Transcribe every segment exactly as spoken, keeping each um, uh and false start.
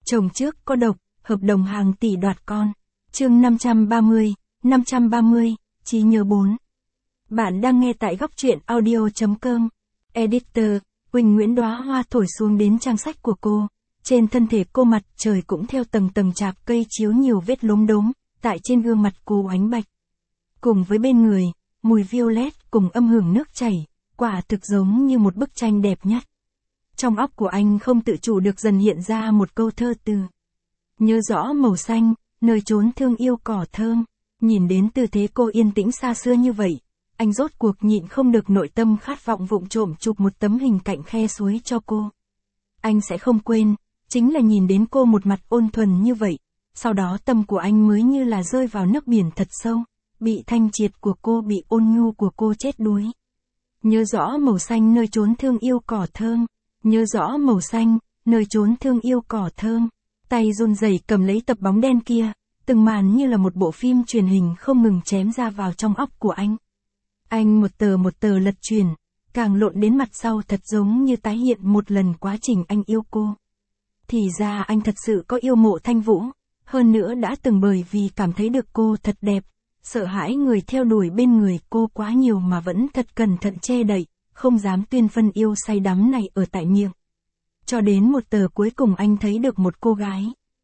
Chồng trước có độc, hợp đồng hàng tỷ đoạt con. Chương năm trăm ba mươi, năm trăm ba mươi, trí nhớ bốn. Bạn đang nghe tại góc truyện audio chấm com. Editor, Huỳnh Nguyễn đóa hoa thổi xuống đến trang sách của cô. Trên thân thể cô mặt trời cũng theo tầng tầng chạc cây chiếu nhiều vết lốm đốm, tại trên gương mặt cô ánh bạch. Cùng với bên người, mùi violet cùng âm hưởng nước chảy, quả thực giống như một bức tranh đẹp nhất. Trong óc của anh không tự chủ được dần hiện ra một câu thơ từ. Nhớ rõ màu xanh, nơi chốn thương yêu cỏ thơm. Nhìn đến tư thế cô yên tĩnh xa xưa như vậy, anh rốt cuộc nhịn không được nội tâm khát vọng vụng trộm chụp một tấm hình cạnh khe suối cho cô. Anh sẽ không quên, chính là nhìn đến cô một mặt ôn thuần như vậy, sau đó tâm của anh mới như là rơi vào nước biển thật sâu, bị thanh triệt của cô, bị ôn nhu của cô chết đuối. Nhớ rõ màu xanh nơi chốn thương yêu cỏ thơm, nhớ rõ màu xanh, nơi chốn thương yêu cỏ thơm. Tay run rẩy cầm lấy tập bóng đen kia, từng màn như là một bộ phim truyền hình không ngừng chém ra vào trong óc của anh. Anh một tờ một tờ lật chuyển, càng lộn đến mặt sau thật giống như tái hiện một lần quá trình anh yêu cô. Thì ra anh thật sự có yêu Mộ Thanh Vũ, hơn nữa đã từng bởi vì cảm thấy được cô thật đẹp, sợ hãi người theo đuổi bên người cô quá nhiều mà vẫn thật cẩn thận che đậy, không dám tuyên phân yêu say đắm này ở tại miệng. Cho đến một tờ cuối cùng anh thấy được một cô gái.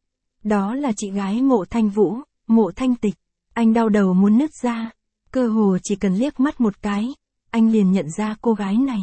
Đó là chị gái Mộ Thanh Vũ, Mộ Thanh Tịch. Anh đau đầu muốn nứt ra. Cơ hồ chỉ cần liếc mắt một cái, anh liền nhận ra cô gái này.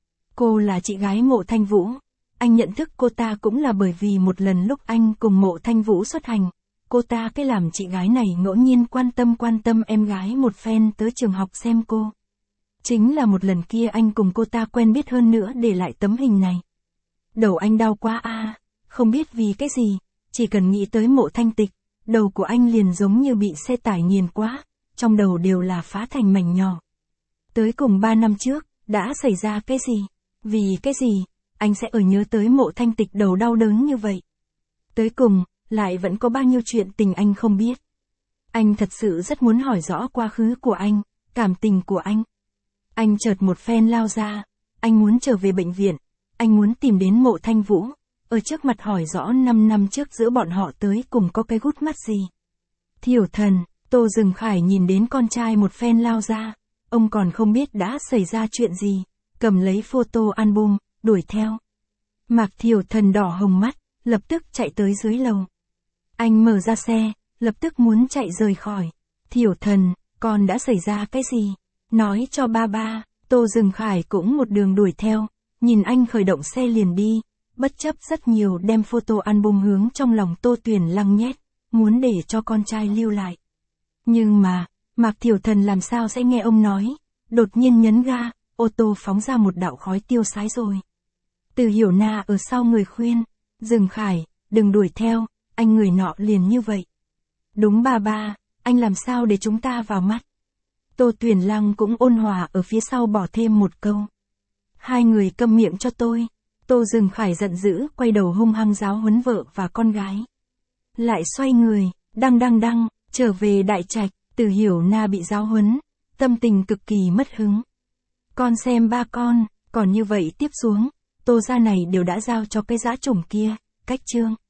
Cô là chị gái Mộ Thanh Vũ. Anh nhận thức cô ta cũng là bởi vì một lần lúc anh cùng Mộ Thanh Vũ xuất hành, cô ta cái làm chị gái này ngẫu nhiên quan tâm quan tâm em gái một phen tới trường học xem cô. Chính là một lần kia anh cùng cô ta quen biết hơn nữa để lại tấm hình này. Đầu anh đau quá a, à, không biết vì cái gì, chỉ cần nghĩ tới Mộ Thanh Tịch, đầu của anh liền giống như bị xe tải nghiền quá, trong đầu đều là phá thành mảnh nhỏ. Tới cùng ba năm trước, đã xảy ra cái gì? Vì cái gì, anh sẽ ở nhớ tới Mộ Thanh Tịch đầu đau đớn như vậy? Tới cùng, lại vẫn có bao nhiêu chuyện tình anh không biết. Anh thật sự rất muốn hỏi rõ quá khứ của anh, cảm tình của anh. Anh chợt một phen lao ra, anh muốn trở về bệnh viện. Anh muốn tìm đến Mộ Thanh Vũ, ở trước mặt hỏi rõ năm năm trước giữa bọn họ tới cùng có cái gút mắt gì. Thiểu Thần, Tô Dừng Khải nhìn đến con trai một phen lao ra, ông còn không biết đã xảy ra chuyện gì, cầm lấy photo album, đuổi theo. Mạc Thiểu Thần đỏ hồng mắt, lập tức chạy tới dưới lầu. Anh mở ra xe, lập tức muốn chạy rời khỏi. Thiểu Thần, con đã xảy ra cái gì? Nói cho ba ba. Tô Dừng Khải cũng một đường đuổi theo. Nhìn anh khởi động xe liền đi, bất chấp rất nhiều đem photo album hướng trong lòng Tô Tuyền Lăng nhét, muốn để cho con trai lưu lại. Nhưng mà, Mạc Thiểu Thần làm sao sẽ nghe ông nói, đột nhiên nhấn ga, ô tô phóng ra một đạo khói tiêu sái rồi. Từ Hiểu Na ở sau người khuyên, Dừng Khải, đừng đuổi theo, anh người nọ liền như vậy. Đúng ba ba, anh làm sao để chúng ta vào mắt. Tô Tuyền Lăng cũng ôn hòa ở phía sau bỏ thêm một câu. Hai người câm miệng cho tôi. Tô Dừng Khải giận dữ, quay đầu hung hăng giáo huấn vợ và con gái. Lại xoay người, đăng đăng đăng, trở về đại trạch. Từ Hiểu Na bị giáo huấn, tâm tình cực kỳ mất hứng. Con xem ba con, còn như vậy tiếp xuống, Tô gia này đều đã giao cho cái dã chủng kia, cách chương.